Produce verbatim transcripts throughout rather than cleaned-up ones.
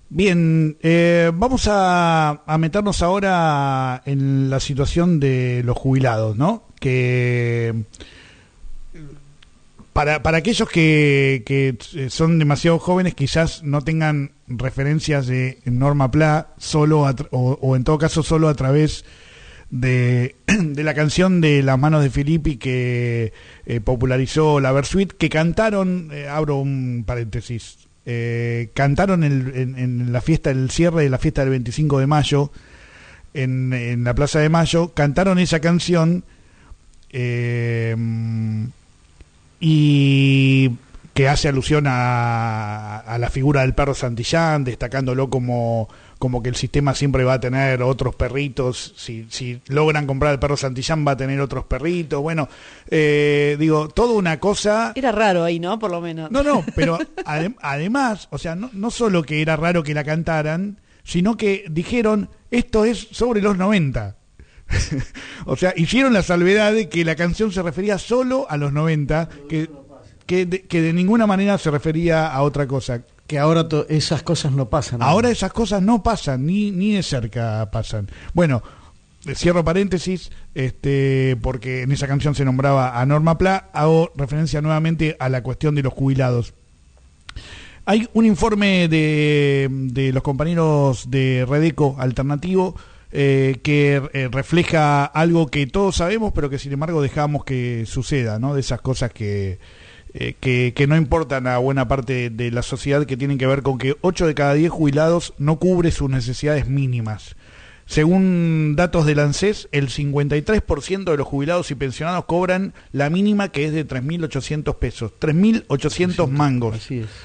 Bien, eh, vamos a, a meternos ahora en la situación de los jubilados, ¿no? Que para, para aquellos que, que son demasiado jóvenes quizás no tengan referencias de Norma Pla solo a, o, o en todo caso solo a través de, de la canción de Las manos de Filippi que eh, popularizó la Versuit, que cantaron, eh, abro un paréntesis, Eh, cantaron el, en, en la fiesta, el cierre de la fiesta del veinticinco de mayo en, en la Plaza de Mayo, cantaron esa canción eh, y que hace alusión a, a la figura del perro Santillán, destacándolo como, como que el sistema siempre va a tener otros perritos, si, si logran comprar el perro Santillán va a tener otros perritos, bueno, eh, digo, toda una cosa... Era raro ahí, ¿no? Por lo menos. No, no, pero adem- además, o sea, no, no solo que era raro que la cantaran, sino que dijeron, esto es sobre los noventa. O sea, hicieron la salvedad de que la canción se refería solo a los noventa, que... Que de, que de ninguna manera se refería a otra cosa. Que ahora to- esas cosas no pasan. ¿no? Ahora esas cosas no pasan, ni, ni de cerca pasan. Bueno, cierro paréntesis, este, porque en esa canción se nombraba a Norma Pla, hago referencia nuevamente a la cuestión de los jubilados. Hay un informe de, de los compañeros de Redeco Alternativo eh, que eh, refleja algo que todos sabemos, pero que sin embargo dejamos que suceda, ¿no? De esas cosas que... Eh, que, que no importan a buena parte de la sociedad, que tienen que ver con que ocho de cada diez jubilados no cubre sus necesidades mínimas. Según datos del ANSES, el cincuenta y tres por ciento de los jubilados y pensionados cobran la mínima, que es de tres mil ochocientos pesos, tres mil ochocientos mangos. Así es.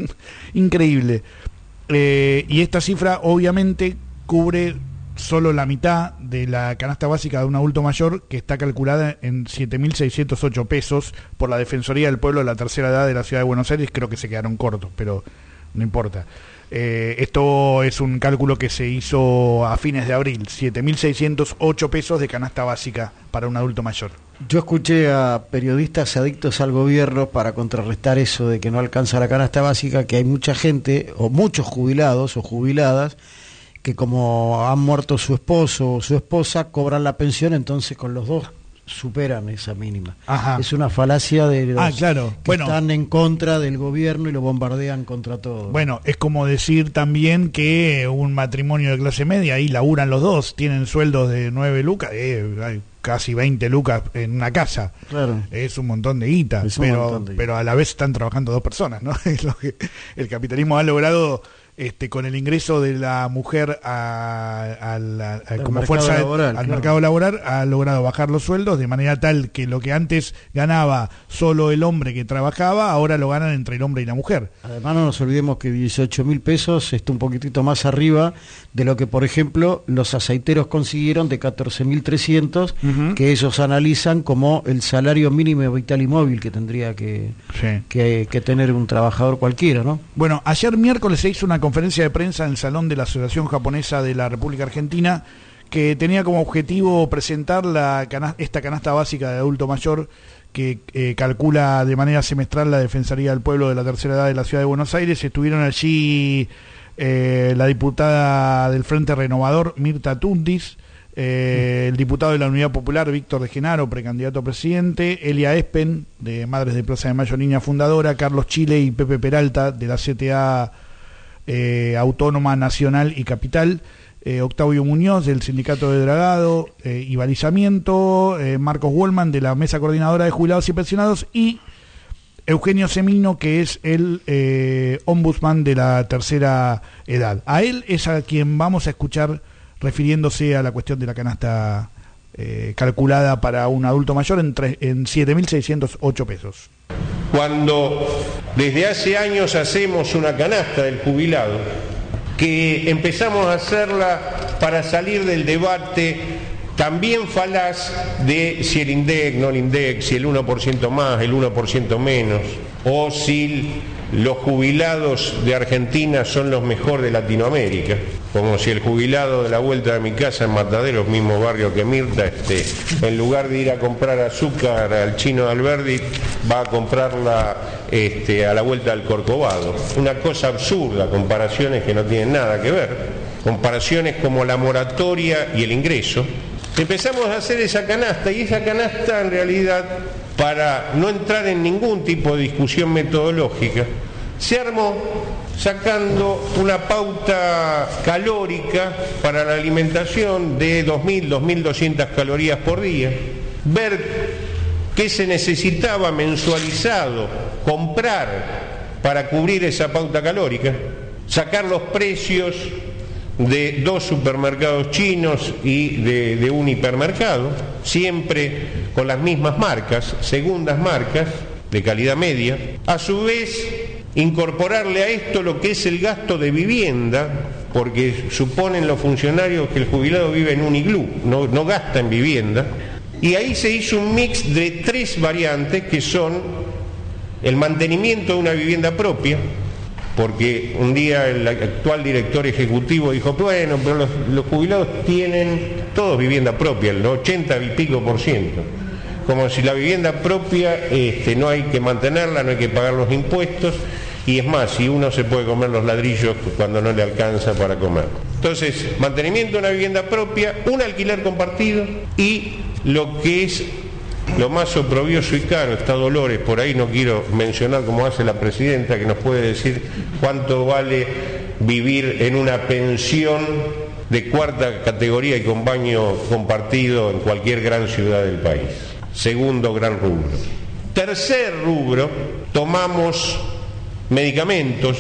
Increíble. Eh, y esta cifra obviamente cubre solo la mitad de la canasta básica de un adulto mayor, que está calculada en siete mil seiscientos ocho pesos por la Defensoría del Pueblo de la Tercera Edad de la Ciudad de Buenos Aires. Creo que se quedaron cortos, pero no importa. Eh, esto es un cálculo que se hizo a fines de abril, siete mil seiscientos ocho pesos de canasta básica para un adulto mayor. Yo escuché a periodistas adictos al gobierno para contrarrestar eso de que no alcanza la canasta básica, que hay mucha gente, o muchos jubilados o jubiladas, que como han muerto su esposo o su esposa, cobran la pensión, entonces con los dos superan esa mínima. Ajá. Es una falacia de los ah, claro. que bueno, están en contra del gobierno y lo bombardean contra todo. Bueno, es como decir también que un matrimonio de clase media, ahí laburan los dos, tienen sueldos de nueve lucas, eh, hay casi veinte lucas en una casa. Claro. Es un montón de guita, pero, de pero a la vez están trabajando dos personas, ¿no? Es lo que el capitalismo ha logrado. Este, con el ingreso de la mujer a, a la, a, como fuerza laboral, al claro. mercado laboral, ha logrado bajar los sueldos de manera tal que lo que antes ganaba solo el hombre que trabajaba, ahora lo ganan entre el hombre y la mujer. Además no nos olvidemos que dieciocho mil pesos está un poquitito más arriba de lo que, por ejemplo, los aceiteros consiguieron de catorce mil trescientos, uh-huh. que ellos analizan como el salario mínimo vital y móvil que tendría que, sí. que, que tener un trabajador cualquiera, ¿no? Bueno, ayer miércoles se hizo una conferencia de prensa en el Salón de la Asociación Japonesa de la República Argentina, que tenía como objetivo presentar la canasta, esta canasta básica de adulto mayor que eh, calcula de manera semestral la Defensoría del Pueblo de la Tercera Edad de la Ciudad de Buenos Aires. Estuvieron allí eh, la diputada del Frente Renovador, Mirta Tundis, eh, el diputado de la Unidad Popular, Víctor de Genaro, precandidato a presidente, Elia Espen, de Madres de Plaza de Mayo, niña fundadora, Carlos Chile y Pepe Peralta, de la C T A Eh, Autónoma Nacional y Capital, eh, Octavio Muñoz del Sindicato de Dragado eh, y Balizamiento, eh, Marcos Wollman de la Mesa Coordinadora de Jubilados y Pensionados y Eugenio Semino, que es el eh, ombudsman de la tercera edad. A él es a quien vamos a escuchar refiriéndose a la cuestión de la canasta eh, calculada para un adulto mayor en, tre- en siete mil seiscientos ocho pesos. Cuando desde hace años hacemos una canasta del jubilado, que empezamos a hacerla para salir del debate también falaz de si el INDEC, no el INDEC, si el uno por ciento más, el uno por ciento menos, o si los jubilados de Argentina son los mejores de Latinoamérica, como si el jubilado de la vuelta de mi casa en Mataderos, mismo barrio que Mirta, este, en lugar de ir a comprar azúcar al chino de Alberdi, va a comprarla este, a la vuelta del Corcovado. Una cosa absurda, comparaciones que no tienen nada que ver, comparaciones como la moratoria y el ingreso. Empezamos a hacer esa canasta, y esa canasta en realidad, para no entrar en ningún tipo de discusión metodológica, se armó sacando una pauta calórica para la alimentación de dos mil, dos mil doscientas calorías por día, ver qué se necesitaba mensualizado comprar para cubrir esa pauta calórica, sacar los precios de dos supermercados chinos y de, de un hipermercado, siempre con las mismas marcas, segundas marcas de calidad media. A su vez, incorporarle a esto lo que es el gasto de vivienda, porque suponen los funcionarios que el jubilado vive en un iglú, no, no gasta en vivienda, y ahí se hizo un mix de tres variantes que son el mantenimiento de una vivienda propia, porque un día el actual director ejecutivo dijo, bueno, pero los, los jubilados tienen todos vivienda propia, el ochenta y pico por ciento, como si la vivienda propia este, no hay que mantenerla, no hay que pagar los impuestos, y es más, si uno se puede comer los ladrillos cuando no le alcanza para comer. Entonces, mantenimiento de una vivienda propia, un alquiler compartido, y lo que es lo más oprobioso y caro, está Dolores por ahí, no quiero mencionar como hace la presidenta, que nos puede decir cuánto vale vivir en una pensión de cuarta categoría y con baño compartido en cualquier gran ciudad del país. Segundo gran rubro. Tercer rubro, tomamos medicamentos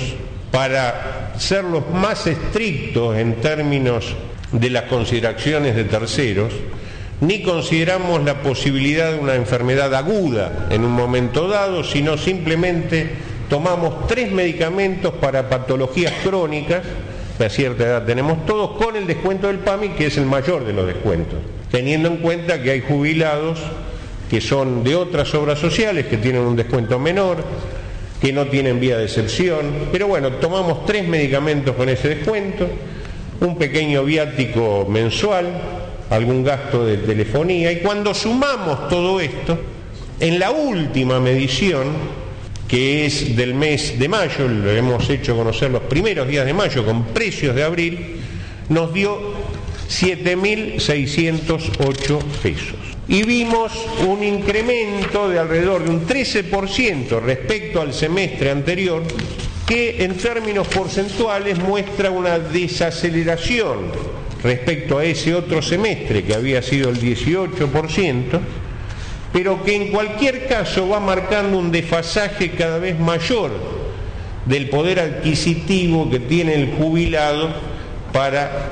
para ser los más estrictos en términos de las consideraciones de terceros. Ni consideramos la posibilidad de una enfermedad aguda en un momento dado, sino simplemente tomamos tres medicamentos para patologías crónicas, a cierta edad tenemos todos, con el descuento del PAMI, que es el mayor de los descuentos, teniendo en cuenta que hay jubilados que son de otras obras sociales, que tienen un descuento menor, que no tienen vía de excepción, pero bueno, tomamos tres medicamentos con ese descuento, un pequeño viático mensual, algún gasto de telefonía, y cuando sumamos todo esto, en la última medición, que es del mes de mayo, lo hemos hecho conocer los primeros días de mayo con precios de abril, nos dio siete mil seiscientos ocho pesos. Y vimos un incremento de alrededor de un trece por ciento respecto al semestre anterior, que en términos porcentuales muestra una desaceleración respecto a ese otro semestre que había sido el dieciocho por ciento, pero que en cualquier caso va marcando un desfasaje cada vez mayor del poder adquisitivo que tiene el jubilado para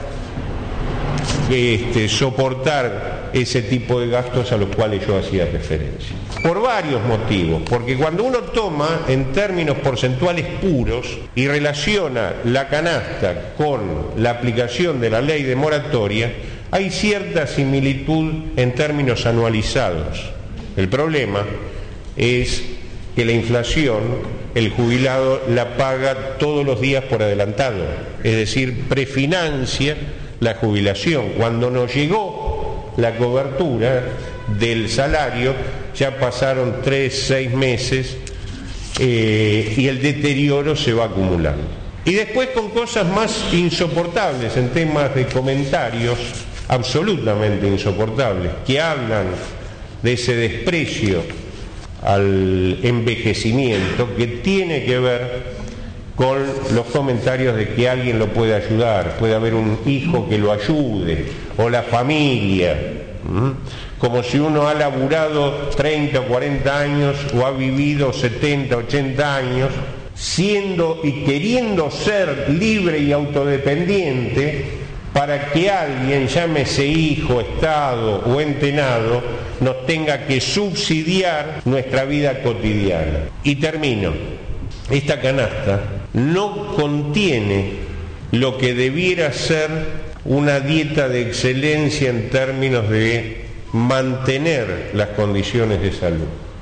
este, soportar ese tipo de gastos a los cuales yo hacía referencia. Por varios motivos, porque cuando uno toma en términos porcentuales puros y relaciona la canasta con la aplicación de la ley de moratoria, hay cierta similitud en términos anualizados. El problema es que la inflación, el jubilado la paga todos los días por adelantado, es decir, prefinancia la jubilación. Cuando nos llegó la cobertura del salario, ya pasaron tres, seis meses eh, y el deterioro se va acumulando. Y después con cosas más insoportables, en temas de comentarios absolutamente insoportables, que hablan de ese desprecio al envejecimiento, que tiene que ver con los comentarios de que alguien lo puede ayudar, puede haber un hijo que lo ayude, o la familia, ¿Mm? como si uno ha laburado treinta o cuarenta años o ha vivido setenta, ochenta años, siendo y queriendo ser libre y autodependiente, para que alguien, llámese hijo, Estado o entenado, nos tenga que subsidiar nuestra vida cotidiana. Y termino. Esta canasta no contiene lo que debiera ser una dieta de excelencia en términos de mantener las condiciones de salud.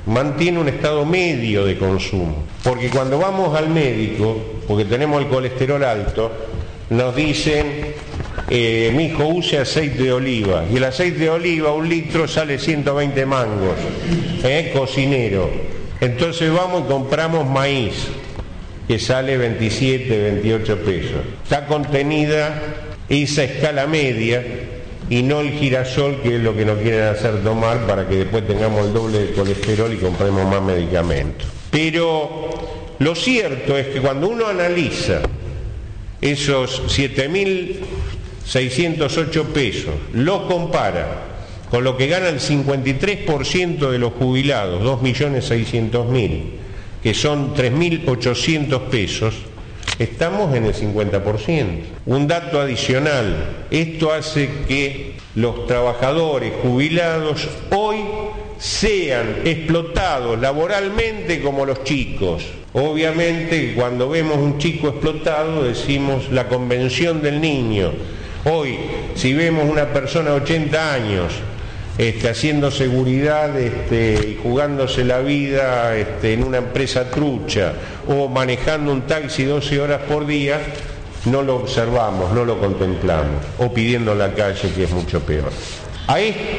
mantiene un estado medio de consumo. Porque cuando vamos al médico, porque tenemos el colesterol alto, nos dicen, eh, mi hijo use aceite de oliva, y el aceite de oliva, un litro sale ciento veinte mangos, ¿eh? Cocinero. Entonces vamos y compramos maíz, que sale veintisiete, veintiocho pesos. Está contenida esa escala media y no el girasol, que es lo que nos quieren hacer tomar para que después tengamos el doble de colesterol y compremos más medicamentos. Pero lo cierto es que cuando uno analiza esos siete mil seiscientos ocho pesos, lo compara con lo que gana el cincuenta y tres por ciento de los jubilados, dos millones seiscientos mil, que son tres mil ochocientos pesos, estamos en el cincuenta por ciento. Un dato adicional, esto hace que los trabajadores jubilados hoy sean explotados laboralmente como los chicos. Obviamente, cuando vemos un chico explotado, decimos la convención del niño. Hoy, si vemos una persona de ochenta años este, haciendo seguridad este, y jugándose la vida este, en una empresa trucha o manejando un taxi doce horas por día, no lo observamos, no lo contemplamos, o pidiendo en la calle, que es mucho peor. A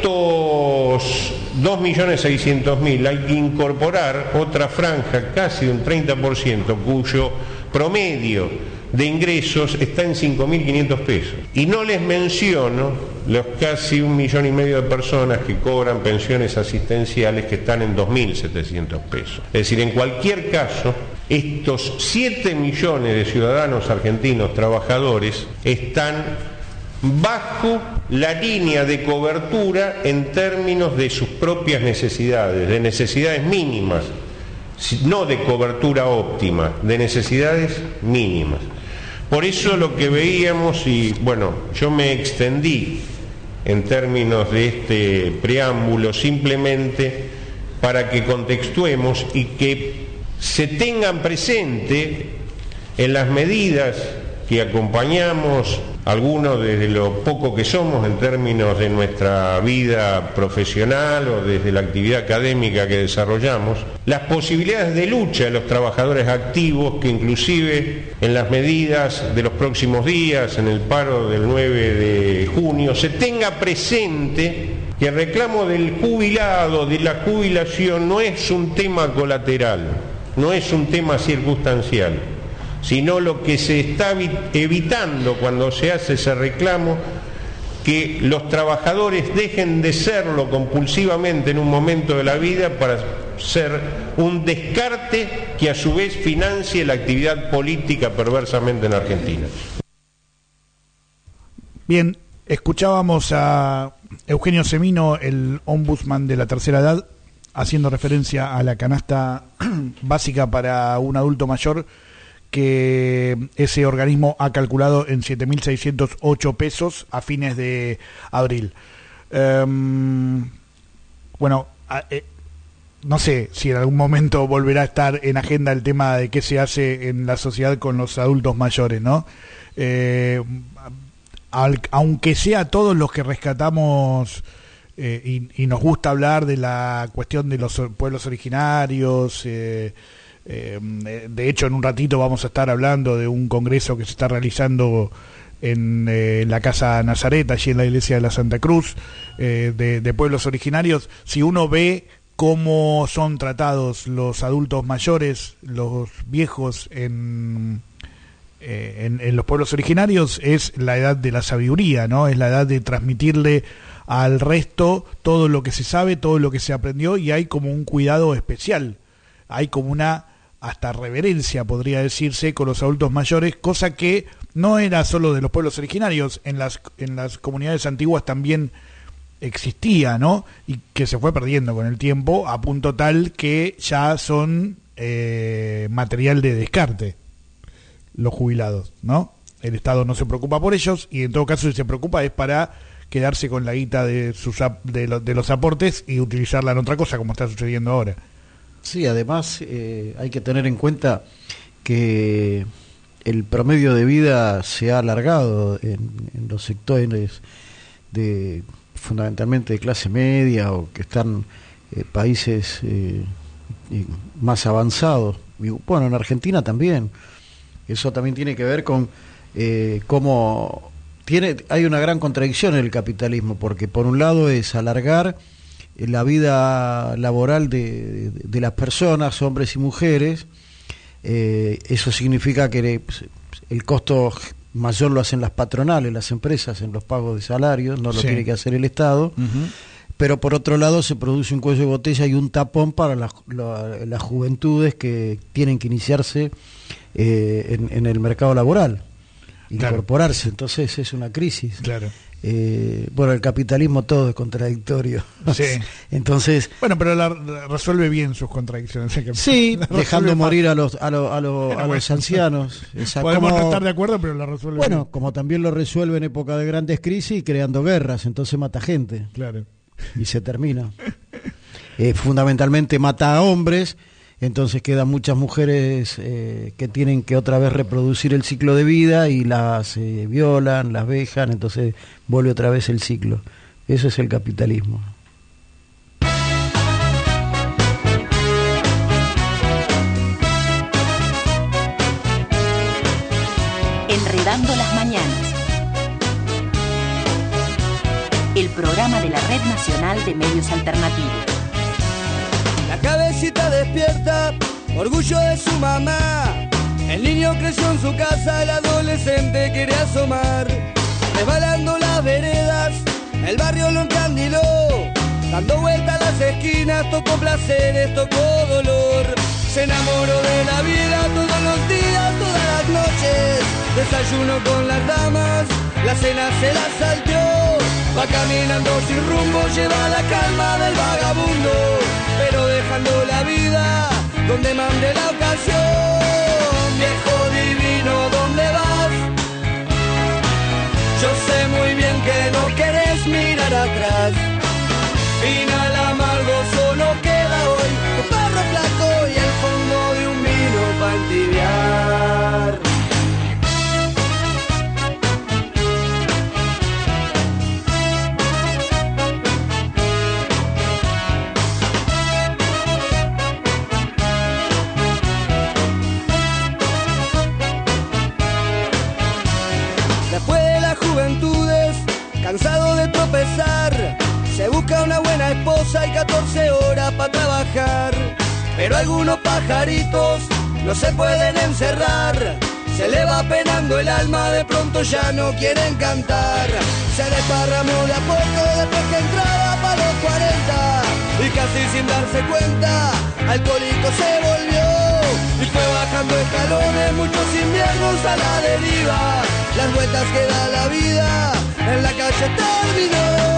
estos dos millones seiscientos mil hay que incorporar otra franja, casi un treinta por ciento, cuyo promedio de ingresos está en cinco mil quinientos pesos. Y no les menciono los casi un millón y medio de personas que cobran pensiones asistenciales, que están en dos mil setecientos pesos. Es decir, en cualquier caso, estos siete millones de ciudadanos argentinos trabajadores están bajo la línea de cobertura en términos de sus propias necesidades, de necesidades mínimas, no de cobertura óptima, de necesidades mínimas. Por eso lo que veíamos, y bueno, yo me extendí en términos de este preámbulo simplemente para que contextuemos y que se tengan presente en las medidas que acompañamos, algunos desde lo poco que somos en términos de nuestra vida profesional o desde la actividad académica que desarrollamos, las posibilidades de lucha de los trabajadores activos, que inclusive en las medidas de los próximos días, en el paro del nueve de junio, se tenga presente que el reclamo del jubilado, de la jubilación, no es un tema colateral, no es un tema circunstancial, sino lo que se está evitando cuando se hace ese reclamo, que los trabajadores dejen de serlo compulsivamente en un momento de la vida para ser un descarte que a su vez financie la actividad política perversamente en Argentina. Bien, escuchábamos a Eugenio Semino, el ombudsman de la tercera edad, haciendo referencia a la canasta básica para un adulto mayor, que ese organismo ha calculado en siete mil seiscientos ocho pesos a fines de abril. Um, bueno, a, eh, no sé si en algún momento volverá a estar en agenda el tema de qué se hace en la sociedad con los adultos mayores, ¿no? Eh, al, aunque sea todos los que rescatamos eh, y, y nos gusta hablar de la cuestión de los pueblos originarios, eh, Eh, de hecho, en un ratito vamos a estar hablando de un congreso que se está realizando en eh, la Casa Nazaret, allí en la iglesia de la Santa Cruz, eh, de, de pueblos originarios. Si uno ve cómo son tratados los adultos mayores, los viejos en, eh, en, en los pueblos originarios, es la edad de la sabiduría, ¿no? Es la edad de transmitirle al resto todo lo que se sabe, todo lo que se aprendió, y hay como un cuidado especial, hay como una hasta reverencia, podría decirse, con los adultos mayores, cosa que no era solo de los pueblos originarios, en las en las comunidades antiguas también existía, ¿no? Y que se fue perdiendo con el tiempo, a punto tal que ya son eh, material de descarte los jubilados, ¿no? El Estado no se preocupa por ellos, y en todo caso, si se preocupa es para quedarse con la guita de sus de, lo, de los aportes y utilizarla en otra cosa, como está sucediendo ahora. Sí, además eh, hay que tener en cuenta que el promedio de vida se ha alargado en, en los sectores de fundamentalmente de clase media o que están eh, países eh, más avanzados. Y, bueno, en Argentina también. Eso también tiene que ver con eh, cómo tiene, hay una gran contradicción en el capitalismo, porque por un lado es alargar la vida laboral de, de, de las personas, hombres y mujeres. Eh, eso significa que el costo mayor lo hacen las patronales, las empresas, en los pagos de salarios, no lo sí. tiene que hacer el Estado. Uh-huh. Pero por otro lado se produce un cuello de botella y un tapón para las, la, las juventudes que tienen que iniciarse eh, en, en el mercado laboral, incorporarse. Claro. Entonces es una crisis. Claro. Eh, bueno, el capitalismo todo es contradictorio. Sí. Entonces, bueno, pero la, la resuelve bien sus contradicciones. Sí, dejando morir a los a, lo, a, lo, bueno, a los bueno. ancianos. Esa, Podemos como, no estar de acuerdo, pero la resuelve bueno, bien. Como también lo resuelve en época de grandes crisis y creando guerras, entonces mata gente. Claro. Y se termina. Eh, fundamentalmente mata a hombres, entonces quedan muchas mujeres eh, que tienen que otra vez reproducir el ciclo de vida y las eh, violan, las vejan, entonces vuelve otra vez el ciclo. Eso es el capitalismo. Enredando las mañanas. El programa de la Red Nacional de Medios Alternativos. La cabecita despierta, orgullo de su mamá. El niño creció en su casa, el adolescente quiere asomar. Resbalando las veredas, el barrio lo encandiló. Dando vueltas a las esquinas, tocó placeres, tocó dolor. Se enamoró de la vida todos los días, todas las noches. Desayuno con las damas, la cena se la salteó. Va caminando sin rumbo, lleva la calma del vagabundo, pero dejando la vida donde mande la ocasión. Viejo divino, ¿dónde vas? Yo sé muy bien que no querés mirar atrás. Final amargo solo queda hoy, un barro flaco y el fondo de un vino para entibiar. Cansado de tropezar, se busca una buena esposa y catorce horas para trabajar. Pero algunos pajaritos no se pueden encerrar, se le va penando el alma, de pronto ya no quieren cantar. Se desparramó de a poco después que entraba para los cuarenta, y casi sin darse cuenta, alcohólico se volvió. Y fue bajando escalones, muchos inviernos a la deriva. Las vueltas que da la vida, en la calle terminó.